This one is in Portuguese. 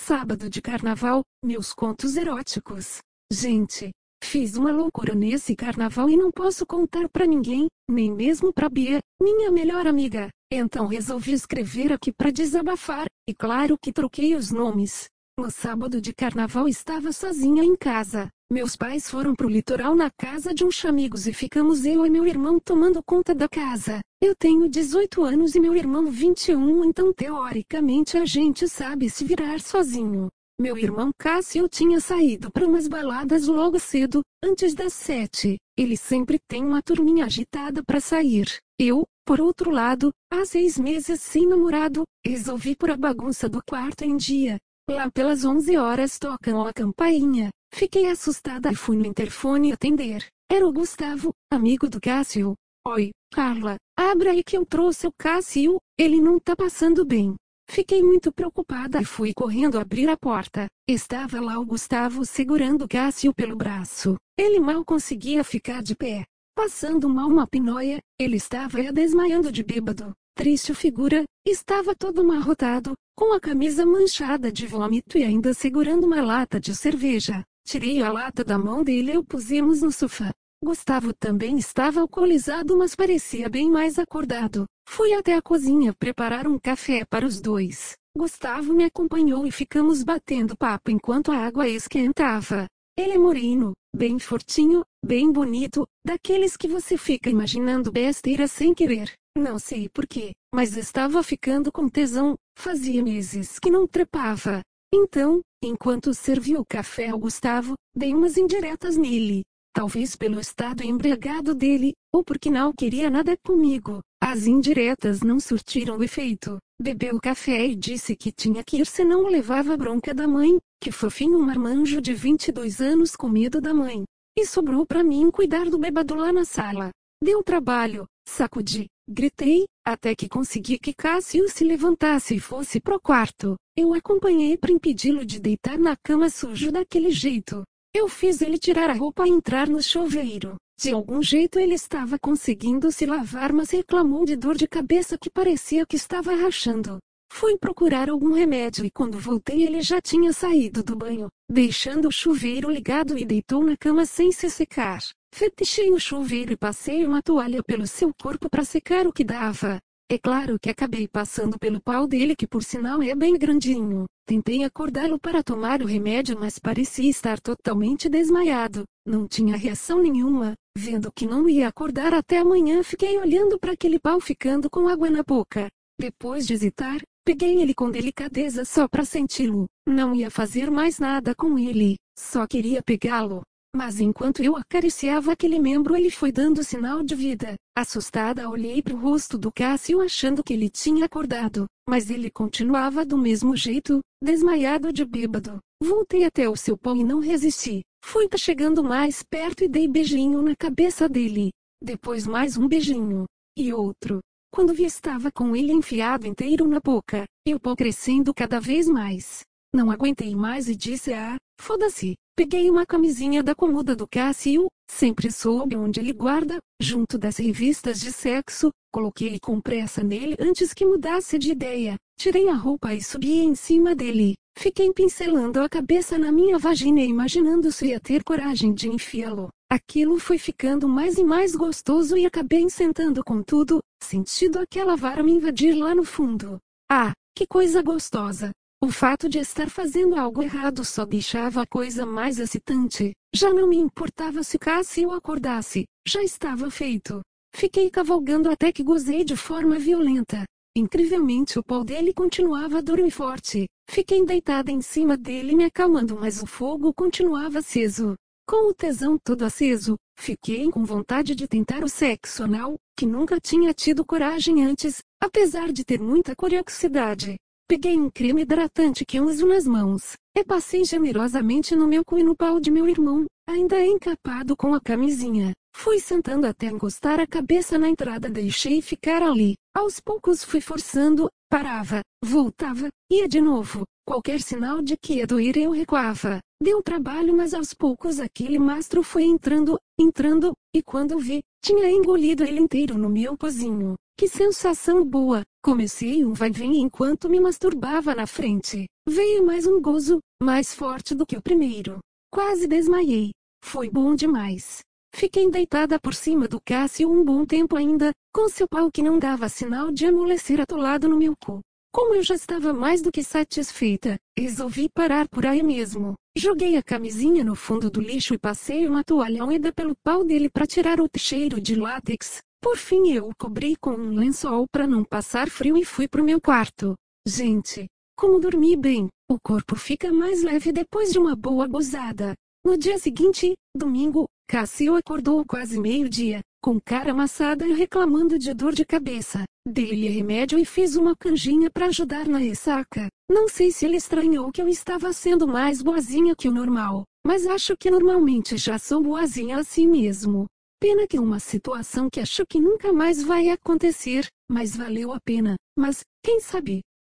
Sábado de carnaval, meus contos eróticos. Gente, fiz uma loucura nesse carnaval e não posso contar pra ninguém, nem mesmo pra Bia, minha melhor amiga. Então resolvi escrever aqui pra desabafar, e claro que troquei os nomes. No sábado de carnaval estava sozinha em casa. Meus pais foram pro litoral na casa de uns amigos e ficamos eu e meu irmão tomando conta da casa. Eu tenho 18 anos e meu irmão 21, então teoricamente a gente sabe se virar sozinho. Meu irmão Cássio tinha saído para umas baladas logo cedo, antes das 7. Ele sempre tem uma turminha agitada para sair. Eu, por outro lado, há 6 meses sem namorado, resolvi pôr a bagunça do quarto em dia. Lá pelas 11 horas tocam a campainha. Fiquei assustada e fui no interfone atender. Era o Gustavo, amigo do Cássio. Oi, Carla, abra aí que eu trouxe o Cássio, ele não tá passando bem. Fiquei muito preocupada e fui correndo abrir a porta. Estava lá o Gustavo segurando Cássio pelo braço. Ele mal conseguia ficar de pé. Passando mal uma pinóia, ele estava desmaiando de bêbado. Triste figura, estava todo amarrotado, com a camisa manchada de vômito e ainda segurando uma lata de cerveja. Tirei a lata da mão dele e o pusemos no sofá. Gustavo também estava alcoolizado, mas parecia bem mais acordado. Fui até a cozinha preparar um café para os dois. Gustavo me acompanhou e ficamos batendo papo enquanto a água esquentava. Ele é moreno, bem fortinho, bem bonito, daqueles que você fica imaginando besteira sem querer. Não sei porquê, mas estava ficando com tesão, fazia meses que não trepava. Então, enquanto serviu o café ao Gustavo, dei umas indiretas nele. Talvez pelo estado embriagado dele, ou porque não queria nada comigo. As indiretas não surtiram efeito. Bebeu café e disse que tinha que ir senão levava bronca da mãe, que fofinho, um marmanjo de 22 anos com medo da mãe. E sobrou pra mim cuidar do bêbado lá na sala. Deu trabalho, sacudi, gritei, até que consegui que Cássio se levantasse e fosse pro quarto. Eu acompanhei para impedi-lo de deitar na cama sujo daquele jeito. Eu fiz ele tirar a roupa e entrar no chuveiro. De algum jeito ele estava conseguindo se lavar, mas reclamou de dor de cabeça que parecia que estava rachando. Fui procurar algum remédio e quando voltei ele já tinha saído do banho, deixando o chuveiro ligado e deitou na cama sem se secar. Fechei o chuveiro e passei uma toalha pelo seu corpo para secar o que dava. É claro que acabei passando pelo pau dele, que por sinal é bem grandinho. Tentei acordá-lo para tomar o remédio, mas parecia estar totalmente desmaiado. Não tinha reação nenhuma. Vendo que não ia acordar até amanhã, fiquei olhando para aquele pau ficando com água na boca. Depois de hesitar, peguei ele com delicadeza só para senti-lo. Não ia fazer mais nada com ele, só queria pegá-lo. Mas enquanto eu acariciava aquele membro, ele foi dando sinal de vida. Assustada, olhei para o rosto do Cássio achando que ele tinha acordado, mas ele continuava do mesmo jeito, desmaiado de bêbado. Voltei até o seu pau e não resisti. Fui chegando mais perto e dei beijinho na cabeça dele. Depois mais um beijinho. E outro. Quando vi, estava com ele enfiado inteiro na boca, e o pau crescendo cada vez mais. Não aguentei mais e disse: foda-se. Peguei uma camisinha da cômoda do Cássio, sempre soube onde ele guarda, junto das revistas de sexo, coloquei com pressa nele antes que mudasse de ideia. Tirei a roupa e subi em cima dele. Fiquei pincelando a cabeça na minha vagina e imaginando se ia ter coragem de enfiá-lo. Aquilo foi ficando mais e mais gostoso e acabei sentando com tudo, sentindo aquela vara me invadir lá no fundo. Ah, que coisa gostosa! O fato de estar fazendo algo errado só deixava a coisa mais excitante. Já não me importava se Cássio acordasse, já estava feito. Fiquei cavalgando até que gozei de forma violenta. Incrivelmente o pau dele continuava duro e forte. Fiquei deitada em cima dele me acalmando, mas o fogo continuava aceso. Com o tesão todo aceso, fiquei com vontade de tentar o sexo anal, que nunca tinha tido coragem antes, apesar de ter muita curiosidade. Peguei um creme hidratante que uso nas mãos, e passei generosamente no meu cu e no pau de meu irmão, ainda encapado com a camisinha. Fui sentando até encostar a cabeça na entrada, deixei ficar ali. Aos poucos fui forçando, parava, voltava, ia de novo. Qualquer sinal de que ia doer eu recuava. Deu trabalho, mas aos poucos aquele mastro foi entrando, e quando vi, tinha engolido ele inteiro no meu cozinho. Que sensação boa! Comecei um vai-vem enquanto me masturbava na frente. Veio mais um gozo, mais forte do que o primeiro. Quase desmaiei. Foi bom demais. Fiquei deitada por cima do Cássio um bom tempo ainda, com seu pau que não dava sinal de amolecer atolado no meu cu. Como eu já estava mais do que satisfeita, resolvi parar por aí mesmo. Joguei a camisinha no fundo do lixo e passei uma toalha úmida pelo pau dele para tirar o cheiro de látex. Por fim eu o cobri com um lençol para não passar frio e fui pro meu quarto. Gente, como dormi bem, o corpo fica mais leve depois de uma boa gozada. No dia seguinte, domingo, Cássio acordou quase meio-dia, com cara amassada e reclamando de dor de cabeça. Dei-lhe remédio e fiz uma canjinha para ajudar na ressaca. Não sei se ele estranhou que eu estava sendo mais boazinha que o normal, mas acho que normalmente já sou boazinha assim mesmo. Pena que uma situação que acho que nunca mais vai acontecer, mas valeu a pena. Mas, quem sabe,